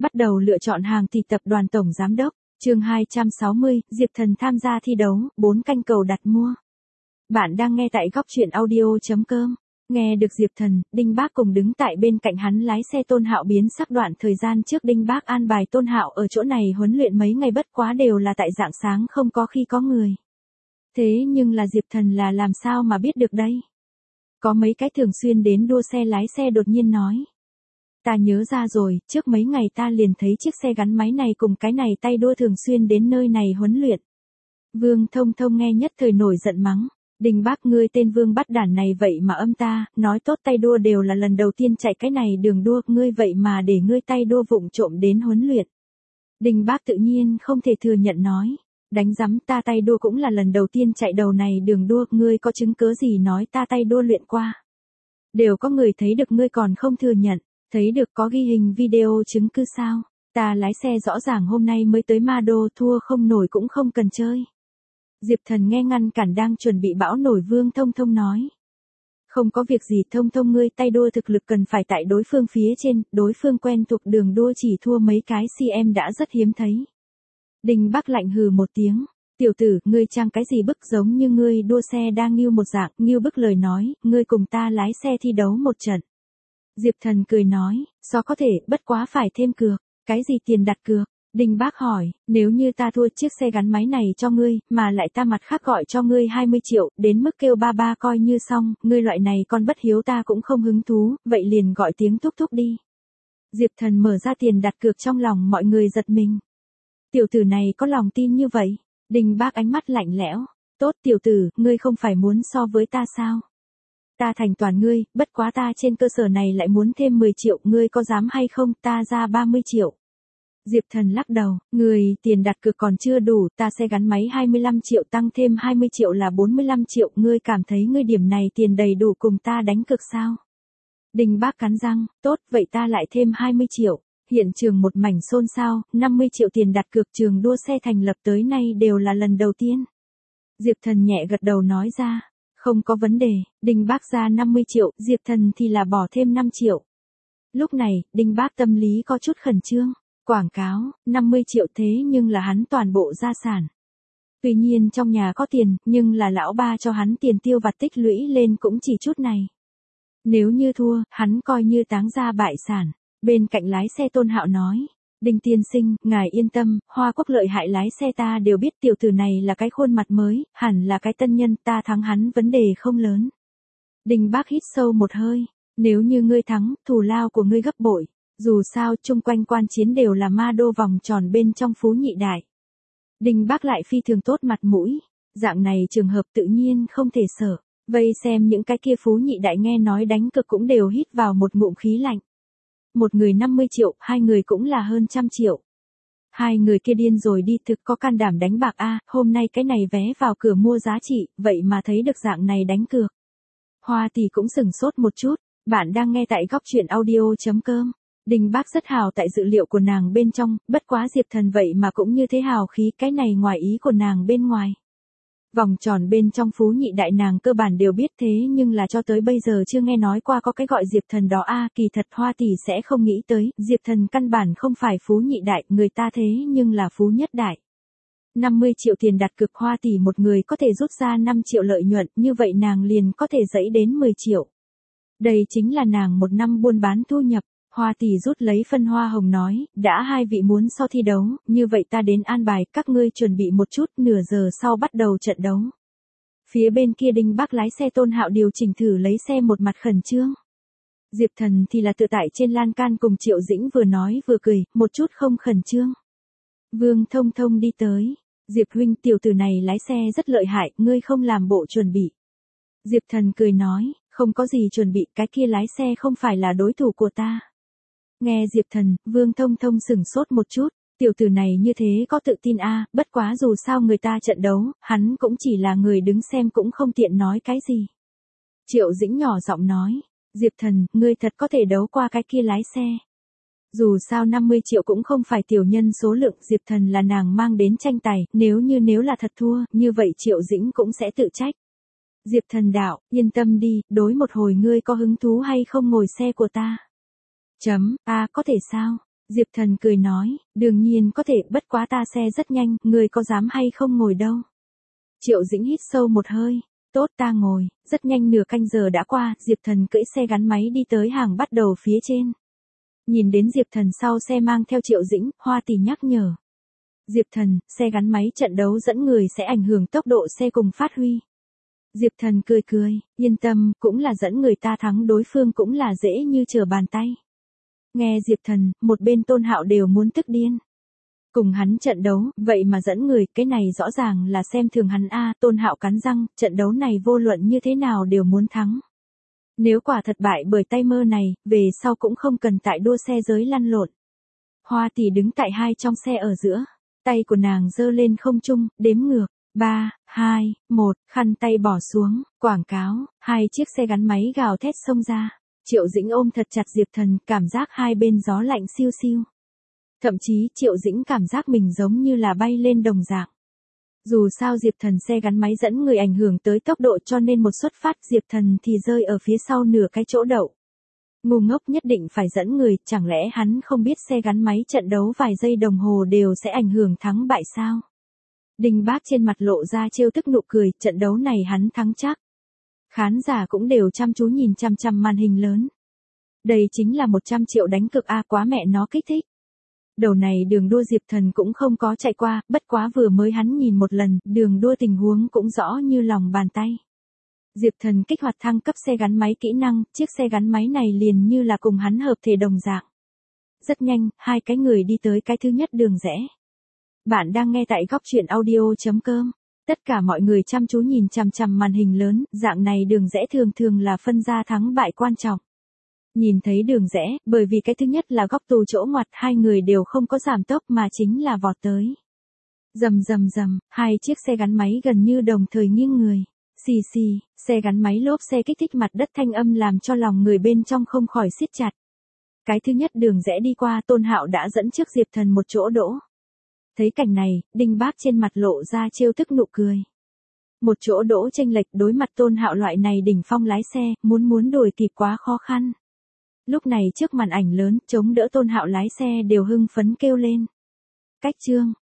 Bắt đầu lựa chọn hàng thì tập đoàn tổng giám đốc, chương 260, Diệp Thần tham gia thi đấu, 4 canh cầu đặt mua. Bạn đang nghe tại góc truyện audio.com. Nghe được Diệp Thần, Đinh Bác cùng đứng tại bên cạnh hắn lái xe Tôn Hạo biến sắc. Đoạn thời gian trước Đinh Bác an bài Tôn Hạo ở chỗ này huấn luyện mấy ngày, bất quá đều là tại rạng sáng không có khi có người. Thế nhưng là Diệp Thần là làm sao mà biết được đây? Có mấy cái thường xuyên đến đua xe lái xe đột nhiên nói. Ta nhớ ra rồi, trước mấy ngày ta liền thấy chiếc xe gắn máy này cùng cái này tay đua thường xuyên đến nơi này huấn luyện. Vương Thông Thông nghe nhất thời nổi giận mắng. Đinh Bác, ngươi tên Vương bắt đản này vậy mà âm ta, nói tốt tay đua đều là lần đầu tiên chạy cái này đường đua, ngươi vậy mà để ngươi tay đua vụng trộm đến huấn luyện. Đinh Bác tự nhiên không thể thừa nhận nói. Đánh rắm, ta tay đua cũng là lần đầu tiên chạy đầu này đường đua, ngươi có chứng cớ gì nói ta tay đua luyện qua. Đều có người thấy được ngươi còn không thừa nhận, thấy được có ghi hình video chứng cứ sao, ta lái xe rõ ràng hôm nay mới tới Ma Đô, thua không nổi cũng không cần chơi. Diệp Thần nghe ngăn cản đang chuẩn bị bão nổi Vương Thông Thông nói. Không có việc gì Thông Thông, ngươi tay đua thực lực cần phải tại đối phương phía trên, đối phương quen thuộc đường đua chỉ thua mấy cái cm đã rất hiếm thấy. Đinh Bác lạnh hừ một tiếng, tiểu tử, ngươi trang cái gì bức, giống như ngươi đua xe đang nghiêu một dạng, nghiêu bức lời nói, ngươi cùng ta lái xe thi đấu một trận. Diệp Thần cười nói, so có thể, bất quá phải thêm cược, cái gì tiền đặt cược? Đinh Bác hỏi, nếu như ta thua chiếc xe gắn máy này cho ngươi, mà lại ta mặt khác gọi cho ngươi 20 triệu, đến mức kêu ba ba coi như xong, ngươi loại này con bất hiếu ta cũng không hứng thú, vậy liền gọi tiếng thúc thúc đi. Diệp Thần mở ra tiền đặt cược, trong lòng mọi người giật mình. Tiểu tử này có lòng tin như vậy? Đinh Bác ánh mắt lạnh lẽo, tốt tiểu tử, ngươi không phải muốn so với ta sao? Ta thành toàn ngươi, bất quá ta trên cơ sở này lại muốn thêm 10 triệu, ngươi có dám hay không, ta ra 30 triệu. Diệp Thần lắc đầu, người tiền đặt cược còn chưa đủ, ta xe gắn máy 25 triệu tăng thêm 20 triệu là 45 triệu, ngươi cảm thấy ngươi điểm này tiền đầy đủ cùng ta đánh cược sao? Đinh Bác cắn răng, tốt, vậy ta lại thêm 20 triệu. Hiện trường một mảnh xôn xao, 50 triệu tiền đặt cược, trường đua xe thành lập tới nay đều là lần đầu tiên. Diệp Thần nhẹ gật đầu nói ra, không có vấn đề. Đinh Bác ra 50 triệu, Diệp Thần thì là bỏ thêm 5 triệu. Lúc này, Đinh Bác tâm lý có chút khẩn trương. Quảng cáo, 50 triệu thế nhưng là hắn toàn bộ gia sản. Tuy nhiên trong nhà có tiền, nhưng là lão ba cho hắn tiền tiêu vặt tích lũy lên cũng chỉ chút này. Nếu như thua, hắn coi như táng gia bại sản. Bên cạnh lái xe Tôn Hạo nói, Đinh tiên sinh, ngài yên tâm, Hoa Quốc lợi hại lái xe ta đều biết, tiểu tử này là cái khuôn mặt mới, hẳn là cái tân nhân, ta thắng hắn vấn đề không lớn. Đinh Bác hít sâu một hơi, nếu như ngươi thắng, thù lao của ngươi gấp bội. Dù sao, chung quanh quan chiến đều là Ma Đô vòng tròn bên trong Phú Nhị Đại. Đinh Bác lại phi thường tốt mặt mũi, dạng này trường hợp tự nhiên không thể sợ. Vây xem những cái kia Phú Nhị Đại nghe nói đánh cược cũng đều hít vào một ngụm khí lạnh. Một người 50 triệu, hai người cũng là hơn 100 triệu. Hai người kia điên rồi đi, thực có can đảm đánh bạc a, hôm nay cái này vé vào cửa mua giá trị, vậy mà thấy được dạng này đánh cược. Hoa Tỷ cũng sửng sốt một chút, bạn đang nghe tại góc truyện audio.com. Đinh Bác rất hào tại dự liệu của nàng bên trong, bất quá Diệp Thần vậy mà cũng như thế hào khí, cái này ngoài ý của nàng bên ngoài. Vòng tròn bên trong Phú Nhị Đại nàng cơ bản đều biết, thế nhưng là cho tới bây giờ chưa nghe nói qua có cái gọi Diệp Thần đó a, kỳ thật Hoa Tỷ sẽ không nghĩ tới, Diệp Thần căn bản không phải Phú Nhị Đại, người ta thế nhưng là Phú Nhất Đại. 50 triệu tiền đặt cược, Hoa Tỷ một người có thể rút ra 5 triệu lợi nhuận, như vậy nàng liền có thể dẫy đến 10 triệu. Đây chính là nàng một năm buôn bán thu nhập. Hoa Tỷ rút lấy phân hoa hồng nói, đã hai vị muốn so thi đấu, như vậy ta đến an bài, các ngươi chuẩn bị một chút, nửa giờ sau bắt đầu trận đấu. Phía bên kia Đinh Bác lái xe Tôn Hạo điều chỉnh thử lấy xe một mặt khẩn trương. Diệp Thần thì là tự tại trên lan can cùng Triệu Dĩnh vừa nói vừa cười, một chút không khẩn trương. Vương Thông Thông đi tới, Diệp huynh, tiểu tử này lái xe rất lợi hại, ngươi không làm bộ chuẩn bị. Diệp Thần cười nói, không có gì chuẩn bị, cái kia lái xe không phải là đối thủ của ta. Nghe Diệp Thần, Vương Thông Thông sửng sốt một chút, tiểu tử này như thế có tự tin a, bất quá dù sao người ta trận đấu, hắn cũng chỉ là người đứng xem cũng không tiện nói cái gì. Triệu Dĩnh nhỏ giọng nói, Diệp Thần, ngươi thật có thể đấu qua cái kia lái xe. Dù sao 50 triệu cũng không phải tiểu nhân số lượng, Diệp Thần là nàng mang đến tranh tài, nếu là thật thua, như vậy Triệu Dĩnh cũng sẽ tự trách. Diệp Thần đạo, yên tâm đi, đối một hồi ngươi có hứng thú hay không ngồi xe của ta? Có thể sao? Diệp Thần cười nói, đương nhiên có thể, bất quá ta xe rất nhanh, người có dám hay không ngồi đâu. Triệu Dĩnh hít sâu một hơi, tốt ta ngồi, rất nhanh nửa canh giờ đã qua, Diệp Thần cưỡi xe gắn máy đi tới hàng bắt đầu phía trên. Nhìn đến Diệp Thần sau xe mang theo Triệu Dĩnh, Hoa Tỷ nhắc nhở. Diệp Thần, xe gắn máy trận đấu dẫn người sẽ ảnh hưởng tốc độ xe cùng phát huy. Diệp Thần cười cười, yên tâm, cũng là dẫn người ta thắng đối phương cũng là dễ như trở bàn tay. Nghe Diệp Thần, một bên Tôn Hạo đều muốn tức điên. Cùng hắn trận đấu, vậy mà dẫn người, cái này rõ ràng là xem thường hắn a. Tôn Hạo cắn răng, trận đấu này vô luận như thế nào đều muốn thắng. Nếu quả thật bại bởi tay mơ này, về sau cũng không cần tại đua xe giới lăn lộn. Hoa Tỷ đứng tại hai trong xe ở giữa, tay của nàng giơ lên không trung, đếm ngược, 3, 2, 1, khăn tay bỏ xuống, quảng cáo, hai chiếc xe gắn máy gào thét xông ra. Triệu Dĩnh ôm thật chặt Diệp Thần, cảm giác hai bên gió lạnh siêu siêu. Thậm chí Triệu Dĩnh cảm giác mình giống như là bay lên đồng dạng. Dù sao Diệp Thần xe gắn máy dẫn người ảnh hưởng tới tốc độ cho nên một xuất phát Diệp Thần thì rơi ở phía sau nửa cái chỗ đậu. Ngu ngốc nhất định phải dẫn người, chẳng lẽ hắn không biết xe gắn máy trận đấu vài giây đồng hồ đều sẽ ảnh hưởng thắng bại sao? Đinh Bác trên mặt lộ ra trêu tức nụ cười, trận đấu này hắn thắng chắc. Khán giả cũng đều chăm chú nhìn chăm chăm màn hình lớn. Đây chính là 100 triệu đánh cược a, quá mẹ nó kích thích. Đầu này đường đua Diệp Thần cũng không có chạy qua, bất quá vừa mới hắn nhìn một lần, đường đua tình huống cũng rõ như lòng bàn tay. Diệp Thần kích hoạt thăng cấp xe gắn máy kỹ năng, chiếc xe gắn máy này liền như là cùng hắn hợp thể đồng dạng. Rất nhanh, hai cái người đi tới cái thứ nhất đường rẽ. Bạn đang nghe tại góc truyện audio.com. Tất cả mọi người chăm chú nhìn chằm chằm màn hình lớn, dạng này đường rẽ thường thường là phân ra thắng bại quan trọng. Nhìn thấy đường rẽ, bởi vì cái thứ nhất là góc tù chỗ ngoặt, hai người đều không có giảm tốc mà chính là vọt tới. Rầm rầm rầm, hai chiếc xe gắn máy gần như đồng thời nghiêng người. Xì xì, xe gắn máy lốp xe kích thích mặt đất thanh âm làm cho lòng người bên trong không khỏi siết chặt. Cái thứ nhất đường rẽ đi qua, Tôn Hạo đã dẫn trước Diệp Thần một chỗ đỗ. Thấy cảnh này, Đinh Bác trên mặt lộ ra trêu tức nụ cười. Một chỗ đỗ chênh lệch, đối mặt Tôn Hạo loại này đỉnh phong lái xe, muốn đuổi kịp quá khó khăn. Lúc này trước màn ảnh lớn, chống đỡ Tôn Hạo lái xe đều hưng phấn kêu lên. Cách chương,